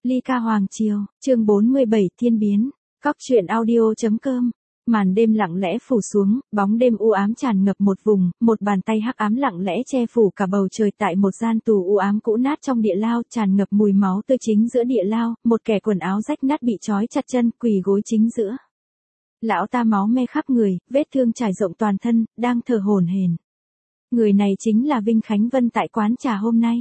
Ly ca hoàng triều, chương 47 thiên biến, cóc truyện audio.com. Màn đêm lặng lẽ phủ xuống, bóng đêm u ám tràn ngập một vùng, một bàn tay hắc ám lặng lẽ che phủ cả bầu trời tại một gian tù u ám cũ nát trong địa lao, tràn ngập mùi máu tươi chính giữa địa lao, một kẻ quần áo rách nát bị trói chặt chân, quỳ gối chính giữa. Lão ta máu me khắp người, vết thương trải rộng toàn thân, đang thở hổn hển. Người này chính là Vinh Khánh Vân tại quán trà hôm nay.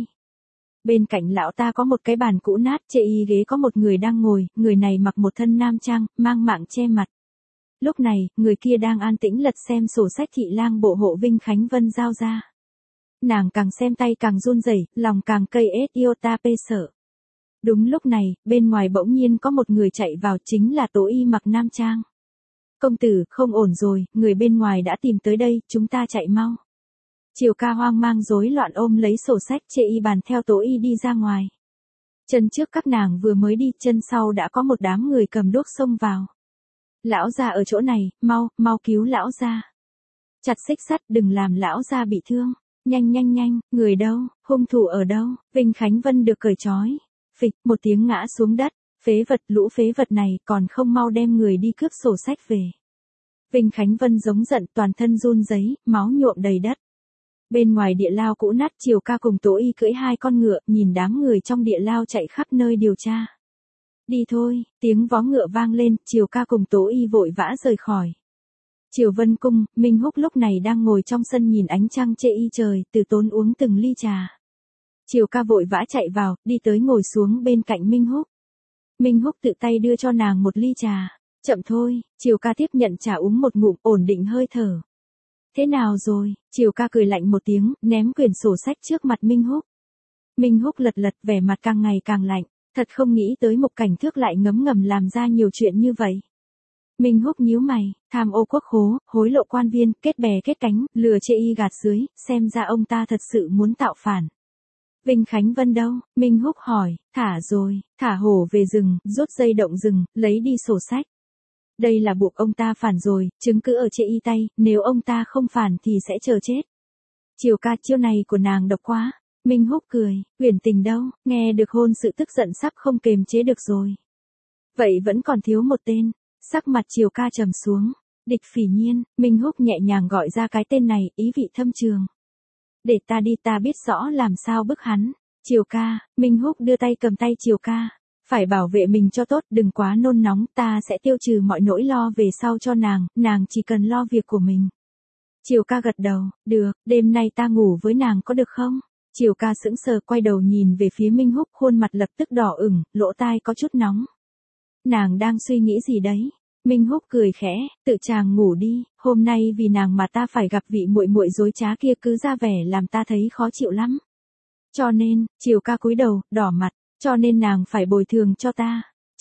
Bên cạnh lão ta có một cái bàn cũ nát, chê y ghế có một người đang ngồi, người này mặc một thân nam trang, mang mạng che mặt. Lúc này, người kia đang an tĩnh lật xem sổ sách thị lang bộ hộ Vinh Khánh Vân giao ra. Nàng càng xem tay càng run rẩy, lòng càng cây ết iota pê sợ. Đúng lúc này, bên ngoài bỗng nhiên có một người chạy vào, chính là Tố Y mặc nam trang. Công tử, không ổn rồi, người bên ngoài đã tìm tới đây, chúng ta chạy mau. Triều ca hoang mang rối loạn ôm lấy sổ sách chê y bàn theo Tố Y đi ra ngoài. Chân trước các nàng vừa mới đi, chân sau đã có một đám người cầm đuốc xông vào. Lão gia ở chỗ này, mau cứu lão gia. Chặt xích sắt, đừng làm lão gia bị thương. Nhanh, người đâu, hung thủ ở đâu? Vinh Khánh Vân được cởi trói. Phịch, một tiếng ngã xuống đất. Phế vật, lũ phế vật này còn không mau đem người đi cướp sổ sách về. Vinh Khánh Vân giống giận, toàn thân run rẩy, máu nhuộm đầy đất. Bên ngoài địa lao cũ nát, Triều ca cùng Tố Y cưỡi hai con ngựa, nhìn đám người trong địa lao chạy khắp nơi điều tra. Đi thôi, tiếng vó ngựa vang lên, Triều ca cùng Tố Y vội vã rời khỏi. Triều Vân Cung, Minh Húc lúc này đang ngồi trong sân nhìn ánh trăng chê y trời, từ tốn uống từng ly trà. Triều ca vội vã chạy vào, đi tới ngồi xuống bên cạnh Minh Húc. Minh Húc tự tay đưa cho nàng một ly trà. Chậm thôi, Triều ca tiếp nhận trà uống một ngụm, ổn định hơi thở. Thế nào rồi? Triều ca cười lạnh một tiếng, ném quyển sổ sách trước mặt Minh Húc. Minh Húc lật vẻ mặt càng ngày càng lạnh, thật không nghĩ tới Mục Cảnh Thước lại ngấm ngầm làm ra nhiều chuyện như vậy. Minh Húc nhíu mày, tham ô quốc khố, hối lộ quan viên, kết bè kết cánh, lừa chê y gạt dưới, xem ra ông ta thật sự muốn tạo phản. Vinh Khánh Vân đâu? Minh Húc hỏi. Thả rồi, thả hổ về rừng, rút dây động rừng, lấy đi sổ sách. Đây là buộc ông ta phản rồi, chứng cứ ở chê y tay, nếu ông ta không phản thì sẽ chờ chết. Triều ca, chiêu này của nàng độc quá. Minh Húc cười, Uyển Tình đâu, nghe được hôn sự tức giận sắp không kềm chế được rồi. Vậy vẫn còn thiếu một tên. Sắc mặt Triều ca trầm xuống. Địch Phỉ Nhiên. Minh Húc nhẹ nhàng gọi ra cái tên này, ý vị thâm trường. Để ta đi, ta biết rõ làm sao bức hắn. Triều ca. Minh Húc đưa tay cầm tay Triều ca. Phải bảo vệ mình cho tốt, đừng quá nôn nóng, ta sẽ tiêu trừ mọi nỗi lo về sau cho nàng chỉ cần lo việc của mình. Triều ca gật đầu, được, đêm nay ta ngủ với nàng có được không? Triều ca sững sờ quay đầu nhìn về phía Minh Húc, khuôn mặt lập tức đỏ ửng, lỗ tai có chút nóng. Nàng đang suy nghĩ gì đấy? Minh Húc cười khẽ, tự chàng ngủ đi, hôm nay vì nàng mà ta phải gặp vị muội muội dối trá kia, cứ ra vẻ làm ta thấy khó chịu lắm. Cho nên, Triều ca cúi đầu, đỏ mặt, cho nên nàng phải bồi thường cho ta.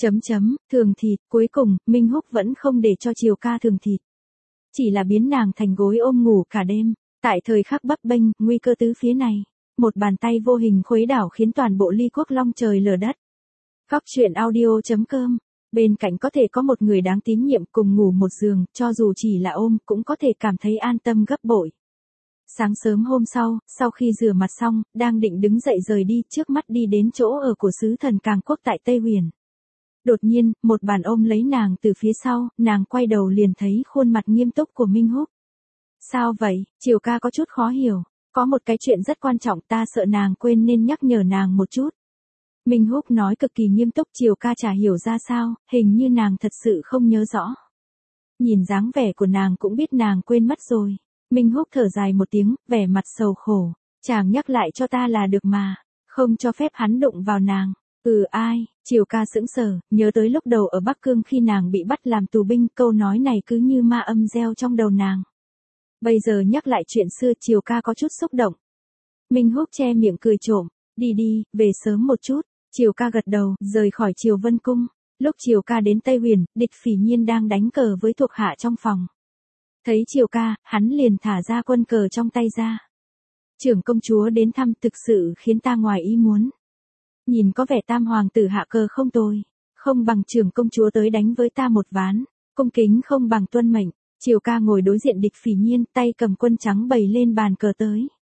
Thường thịt, cuối cùng, Minh Húc vẫn không để cho Triều ca thường thịt. Chỉ là biến nàng thành gối ôm ngủ cả đêm. Tại thời khắc bấp bênh, nguy cơ tứ phía này, một bàn tay vô hình khuấy đảo khiến toàn bộ Ly Quốc long trời lở đất. Cóc truyện audio.com. Bên cạnh có thể có một người đáng tín nhiệm cùng ngủ một giường, cho dù chỉ là ôm cũng có thể cảm thấy an tâm gấp bội. Sáng sớm hôm sau khi rửa mặt xong, đang định đứng dậy rời đi, trước mắt đi đến chỗ ở của sứ thần Càng Quốc tại Tây Huyền. Đột nhiên, một bàn ôm lấy nàng từ phía sau, nàng quay đầu liền thấy khuôn mặt nghiêm túc của Minh Húc. Sao vậy? Triều ca có chút khó hiểu. Có một cái chuyện rất quan trọng, ta sợ nàng quên nên nhắc nhở nàng một chút. Minh Húc nói cực kỳ nghiêm túc, Triều ca chả hiểu ra sao, hình như nàng thật sự không nhớ rõ. Nhìn dáng vẻ của nàng cũng biết nàng quên mất rồi. Minh Húc thở dài một tiếng, vẻ mặt sầu khổ. Chàng nhắc lại cho ta là được mà, không cho phép hắn đụng vào nàng. Ai? Triều ca sững sờ, nhớ tới lúc đầu ở Bắc Cương khi nàng bị bắt làm tù binh, câu nói này cứ như ma âm reo trong đầu nàng. Bây giờ nhắc lại chuyện xưa, Triều ca có chút xúc động. Minh Húc che miệng cười trộm, đi, về sớm một chút. Triều ca gật đầu, rời khỏi Triều Vân Cung. Lúc Triều ca đến Tây Huyền, Địch Phỉ Nhiên đang đánh cờ với thuộc hạ trong phòng. Thấy Triều ca, hắn liền thả ra quân cờ trong tay ra. Trưởng công chúa đến thăm thực sự khiến ta ngoài ý muốn. Nhìn có vẻ tam hoàng tử hạ cờ không tồi, không bằng trưởng công chúa tới đánh với ta một ván, cung kính không bằng tuân mệnh. Triều ca ngồi đối diện Địch Phỉ Nhiên, tay cầm quân trắng bày lên bàn cờ tới.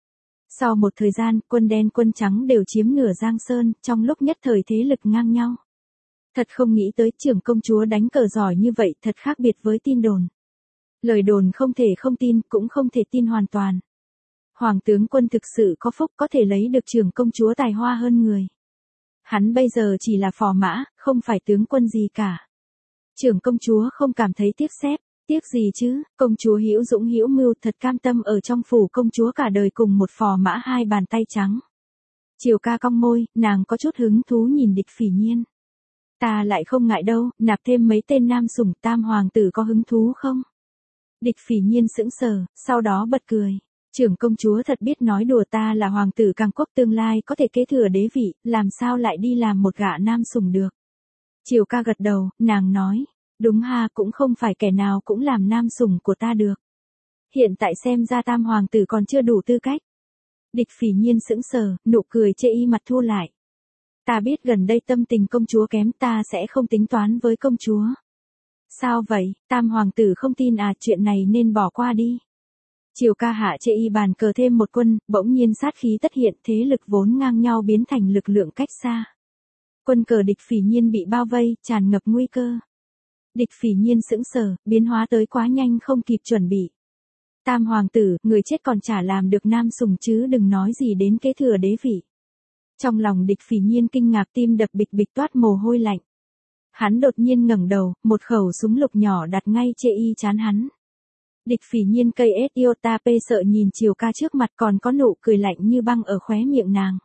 Sau một thời gian, quân đen quân trắng đều chiếm nửa Giang Sơn, trong lúc nhất thời thế lực ngang nhau. Thật không nghĩ tới trưởng công chúa đánh cờ giỏi như vậy, thật khác biệt với tin đồn. Lời đồn không thể không tin, cũng không thể tin hoàn toàn. Hoàng tướng quân thực sự có phúc có thể lấy được trưởng công chúa tài hoa hơn người. Hắn bây giờ chỉ là phò mã, không phải tướng quân gì cả. Trưởng công chúa không cảm thấy tiếc xép, tiếc gì chứ, công chúa hữu dũng hữu mưu thật cam tâm ở trong phủ công chúa cả đời cùng một phò mã hai bàn tay trắng. Triều Ca cong môi, nàng có chút hứng thú nhìn Địch Phỉ Nhiên. Ta lại không ngại đâu, nạp thêm mấy tên nam sủng, tam hoàng tử có hứng thú không? Địch Phỉ Nhiên sững sờ, sau đó bật cười. Trưởng công chúa thật biết nói đùa, ta là hoàng tử Càng Quốc tương lai có thể kế thừa đế vị, làm sao lại đi làm một gã nam sủng được. Triều Ca gật đầu, nàng nói, đúng ha, cũng không phải kẻ nào cũng làm nam sủng của ta được. Hiện tại xem ra tam hoàng tử còn chưa đủ tư cách. Địch Phỉ Nhiên sững sờ, nụ cười chê y mặt thu lại. Ta biết gần đây tâm tình công chúa kém, ta sẽ không tính toán với công chúa. Sao vậy, tam hoàng tử không tin à, chuyện này nên bỏ qua đi. Triều Ca hạ chê y bàn cờ thêm một quân, bỗng nhiên sát khí tất hiện, thế lực vốn ngang nhau biến thành lực lượng cách xa. Quân cờ Địch Phỉ Nhiên bị bao vây, tràn ngập nguy cơ. Địch Phỉ Nhiên sững sờ, biến hóa tới quá nhanh không kịp chuẩn bị. Tam hoàng tử, người chết còn chả làm được nam sủng chứ đừng nói gì đến kế thừa đế vị. Trong lòng Địch Phỉ Nhiên kinh ngạc, tim đập bịch bịch toát mồ hôi lạnh. Hắn đột nhiên ngẩng đầu, một khẩu súng lục nhỏ đặt ngay chê y trán hắn. Địch Phỉ Nhiên cây ết yêu ta pê sợ nhìn Triều Ca trước mặt, còn có nụ cười lạnh như băng ở khóe miệng nàng.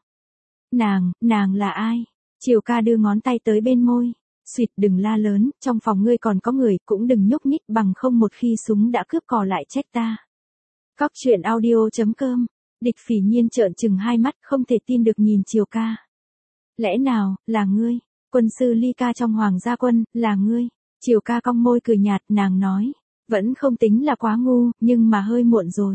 Nàng là ai? Triều Ca đưa ngón tay tới bên môi. Xuyệt, đừng la lớn, trong phòng ngươi còn có người, cũng đừng nhúc nhích, bằng không một khi súng đã cướp cò lại trách ta. Cóc truyện audio.com. Địch Phỉ Nhiên trợn trừng hai mắt, không thể tin được nhìn Triều Ca. Lẽ nào, là ngươi? Quân sư Ly Ca trong Hoàng gia quân, là ngươi? Triều Ca cong môi cười nhạt, nàng nói. Vẫn không tính là quá ngu, nhưng mà hơi muộn rồi.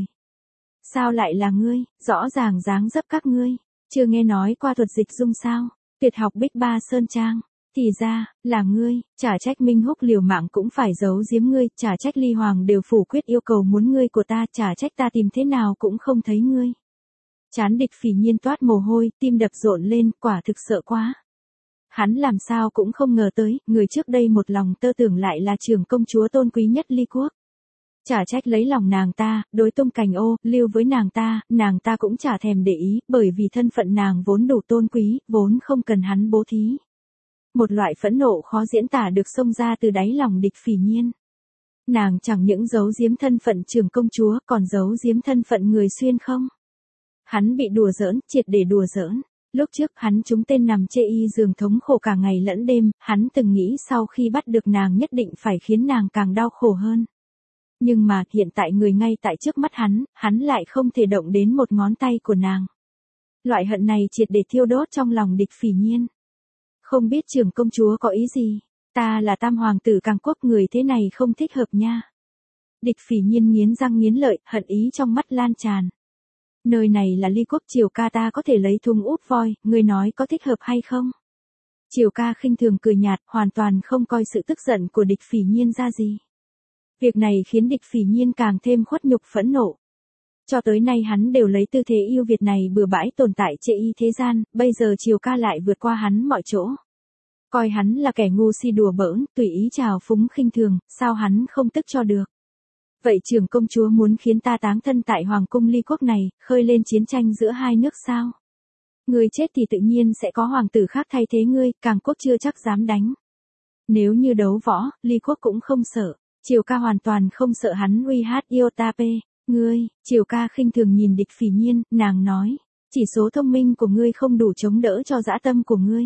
Sao lại là ngươi, rõ ràng dáng dấp các ngươi. Chưa nghe nói qua thuật dịch dung sao? Tuyệt học Bích Ba Sơn Trang. Thì ra, là ngươi, chả trách Minh Húc liều mạng cũng phải giấu giếm ngươi, chả trách Ly Hoàng đều phủ quyết yêu cầu muốn ngươi của ta, chả trách ta tìm thế nào cũng không thấy ngươi. Trán Địch Phỉ Nhiên toát mồ hôi, tim đập rộn lên, quả thực sợ quá. Hắn làm sao cũng không ngờ tới, người trước đây một lòng tơ tưởng lại là trưởng công chúa tôn quý nhất Ly Quốc. Chả trách lấy lòng nàng ta, đối tung cành ô, lưu với nàng ta cũng chả thèm để ý, bởi vì thân phận nàng vốn đủ tôn quý, vốn không cần hắn bố thí. Một loại phẫn nộ khó diễn tả được xông ra từ đáy lòng Địch Phỉ Nhiên. Nàng chẳng những giấu giếm thân phận trưởng công chúa, còn giấu giếm thân phận người xuyên không. Hắn bị đùa giỡn, triệt để đùa giỡn. Lúc trước hắn trúng tên nằm chê y giường thống khổ cả ngày lẫn đêm, hắn từng nghĩ sau khi bắt được nàng nhất định phải khiến nàng càng đau khổ hơn. Nhưng mà hiện tại người ngay tại trước mắt hắn lại không thể động đến một ngón tay của nàng. Loại hận này triệt để thiêu đốt trong lòng Địch Phỉ Nhiên. Không biết trưởng công chúa có ý gì, ta là tam hoàng tử Càng Quốc, người thế này không thích hợp nha. Địch Phỉ Nhiên nghiến răng nghiến lợi, hận ý trong mắt lan tràn. Nơi này là Ly Quốc, Triều Ca ta có thể lấy thùng úp voi, ngươi nói có thích hợp hay không? Triều Ca khinh thường cười nhạt, hoàn toàn không coi sự tức giận của Địch Phỉ Nhiên ra gì. Việc này khiến Địch Phỉ Nhiên càng thêm khuất nhục phẫn nộ. Cho tới nay hắn đều lấy tư thế yêu Việt này bừa bãi tồn tại chê y thế gian, bây giờ Triều Ca lại vượt qua hắn mọi chỗ. Coi hắn là kẻ ngu si đùa bỡn, tùy ý trào phúng khinh thường, sao hắn không tức cho được. Vậy trưởng công chúa muốn khiến ta táng thân tại Hoàng cung Ly Quốc này, khơi lên chiến tranh giữa hai nước sao? Ngươi chết thì tự nhiên sẽ có hoàng tử khác thay thế ngươi, Càng Quốc chưa chắc dám đánh. Nếu như đấu võ, Ly Quốc cũng không sợ. Triều Ca hoàn toàn không sợ hắn uy hát yêu ta pê. Ngươi, Triều Ca khinh thường nhìn Địch Phỉ Nhiên, nàng nói. Chỉ số thông minh của ngươi không đủ chống đỡ cho dã tâm của ngươi.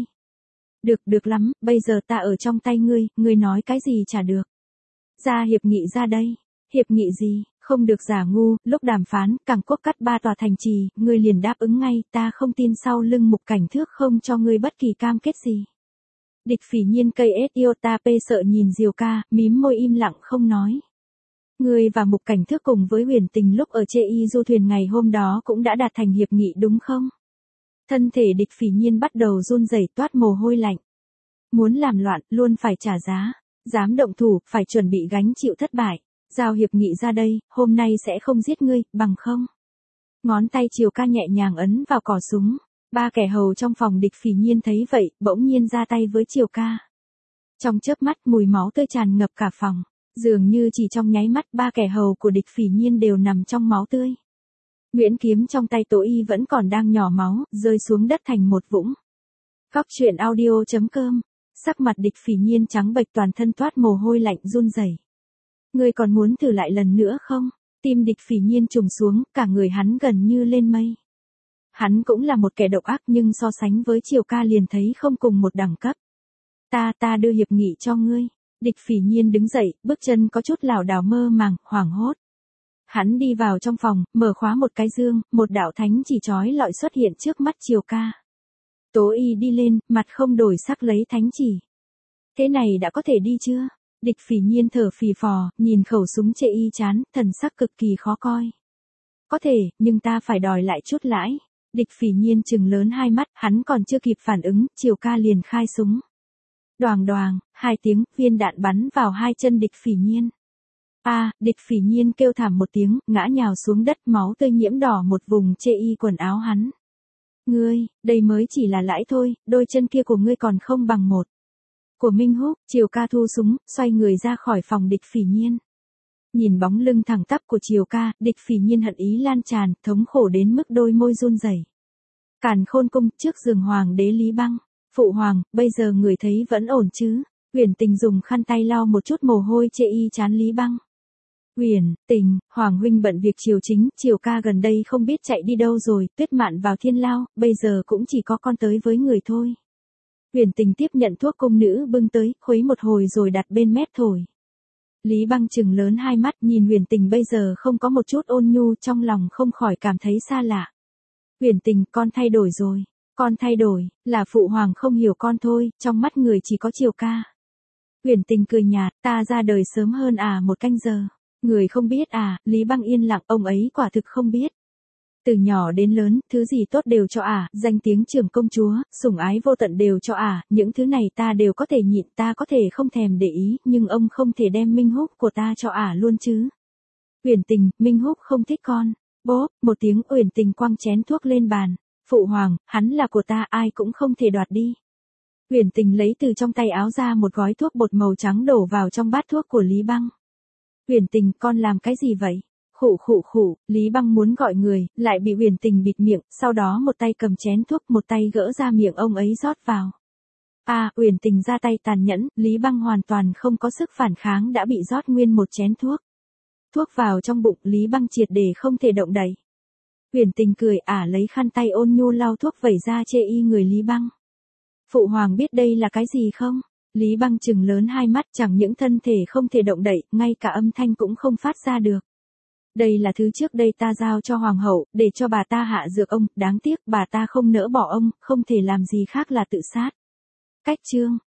Được lắm, bây giờ ta ở trong tay ngươi nói cái gì chả được. Ra hiệp nghị ra đây. Hiệp nghị gì, không được giả ngu, lúc đàm phán, Càng Quốc cắt 3 tòa thành trì, ngươi liền đáp ứng ngay, ta không tin sau lưng Mục Cảnh Thước không cho ngươi bất kỳ cam kết gì. Địch Phỉ Nhiên cây ết yêu ta pê sợ nhìn Triều Ca, mím môi im lặng không nói. Ngươi và Mục Cảnh Thước cùng với Huyền Tình lúc ở chê y du thuyền ngày hôm đó cũng đã đạt thành hiệp nghị đúng không? Thân thể Địch Phỉ Nhiên bắt đầu run rẩy toát mồ hôi lạnh. Muốn làm loạn, luôn phải trả giá. Dám động thủ, phải chuẩn bị gánh chịu thất bại. Giao hiệp nghị ra đây, hôm nay sẽ không giết ngươi, bằng không. Ngón tay Triều Ca nhẹ nhàng ấn vào cò súng. Ba kẻ hầu trong phòng Địch Phỉ Nhiên thấy vậy, bỗng nhiên ra tay với Triều Ca. Trong chớp mắt mùi máu tươi tràn ngập cả phòng. Dường như chỉ trong nháy mắt ba kẻ hầu của Địch Phỉ Nhiên đều nằm trong máu tươi. Nguyễn kiếm trong tay Tố Y vẫn còn đang nhỏ máu, rơi xuống đất thành một vũng. Góc truyện audio.com. Sắc mặt Địch Phỉ Nhiên trắng bệch, toàn thân toát mồ hôi lạnh run rẩy. Ngươi còn muốn thử lại lần nữa không? Tim Địch Phỉ Nhiên trùng xuống, cả người hắn gần như lên mây. Hắn cũng là một kẻ độc ác nhưng so sánh với Triều Ca liền thấy không cùng một đẳng cấp. Ta đưa hiệp nghị cho ngươi. Địch Phỉ Nhiên đứng dậy, bước chân có chút lảo đảo mơ màng, hoảng hốt. Hắn đi vào trong phòng, mở khóa một cái dương, một đạo thánh chỉ chói lọi xuất hiện trước mắt Triều Ca. Tố Y đi lên, mặt không đổi sắc lấy thánh chỉ. Thế này đã có thể đi chưa? Địch Phỉ Nhiên thở phì phò, nhìn khẩu súng chê y chán, thần sắc cực kỳ khó coi. Có thể, nhưng ta phải đòi lại chút lãi. Địch Phỉ Nhiên trừng lớn hai mắt, hắn còn chưa kịp phản ứng, Triều Ca liền khai súng. Đoàng đoàng, hai tiếng, viên đạn bắn vào hai chân Địch Phỉ Nhiên. Địch Phỉ Nhiên kêu thảm một tiếng, ngã nhào xuống đất, máu tươi nhiễm đỏ một vùng chê y quần áo hắn. Ngươi, đây mới chỉ là lãi thôi, đôi chân kia của ngươi còn không bằng một của Minh Húc. Triều Ca thu súng, xoay người ra khỏi phòng Địch Phỉ Nhiên. Nhìn bóng lưng thẳng tắp của Triều Ca, Địch Phỉ Nhiên hận ý lan tràn, thống khổ đến mức đôi môi run rẩy. Càn Khôn cung, trước giường hoàng đế Lý Băng. Phụ hoàng, bây giờ người thấy vẫn ổn chứ? Uyển Tình dùng khăn tay lau một chút mồ hôi chê y chán Lý Băng. Uyển Tình, hoàng huynh bận việc triều chính, Triều Ca gần đây không biết chạy đi đâu rồi, Tuyết Mạn vào thiên lao, bây giờ cũng chỉ có con tới với người thôi. Uyển Tình tiếp nhận thuốc cung nữ bưng tới, khuấy một hồi rồi đặt bên mép thổi. Lý Băng trừng lớn hai mắt nhìn Uyển Tình bây giờ không có một chút ôn nhu, trong lòng không khỏi cảm thấy xa lạ. Uyển Tình, con thay đổi rồi. Con thay đổi, là phụ hoàng không hiểu con thôi, trong mắt người chỉ có Triều Ca. Uyển Tình cười nhạt, ta ra đời sớm hơn một canh giờ. Người không biết Lý Băng yên lặng, ông ấy quả thực không biết. Từ nhỏ đến lớn, thứ gì tốt đều cho danh tiếng trưởng công chúa, sủng ái vô tận đều cho những thứ này ta đều có thể nhịn, ta có thể không thèm để ý, nhưng ông không thể đem Minh Húc của ta cho luôn chứ. Uyển Tình, Minh Húc không thích con. Bốp, một tiếng, Uyển Tình quăng chén thuốc lên bàn. Phụ hoàng, hắn là của ta, ai cũng không thể đoạt đi. Uyển Tình lấy từ trong tay áo ra một gói thuốc bột màu trắng đổ vào trong bát thuốc của Lý Băng. Uyển Tình, con làm cái gì vậy? Khụ, Lý Băng muốn gọi người, lại bị Uyển Tình bịt miệng, sau đó một tay cầm chén thuốc, một tay gỡ ra miệng ông ấy rót vào. Uyển Tình ra tay tàn nhẫn, Lý Băng hoàn toàn không có sức phản kháng đã bị rót nguyên một chén thuốc. Thuốc vào trong bụng, Lý Băng triệt để không thể động đậy. Uyển Tình cười lấy khăn tay ôn nhu lau thuốc vẩy ra chê y người Lý Băng. Phụ hoàng biết đây là cái gì không? Lý Băng trừng lớn hai mắt, chẳng những thân thể không thể động đậy, ngay cả âm thanh cũng không phát ra được. Đây là thứ trước đây ta giao cho hoàng hậu, để cho bà ta hạ dược ông, đáng tiếc bà ta không nỡ bỏ ông, không thể làm gì khác là tự sát. Cách chương.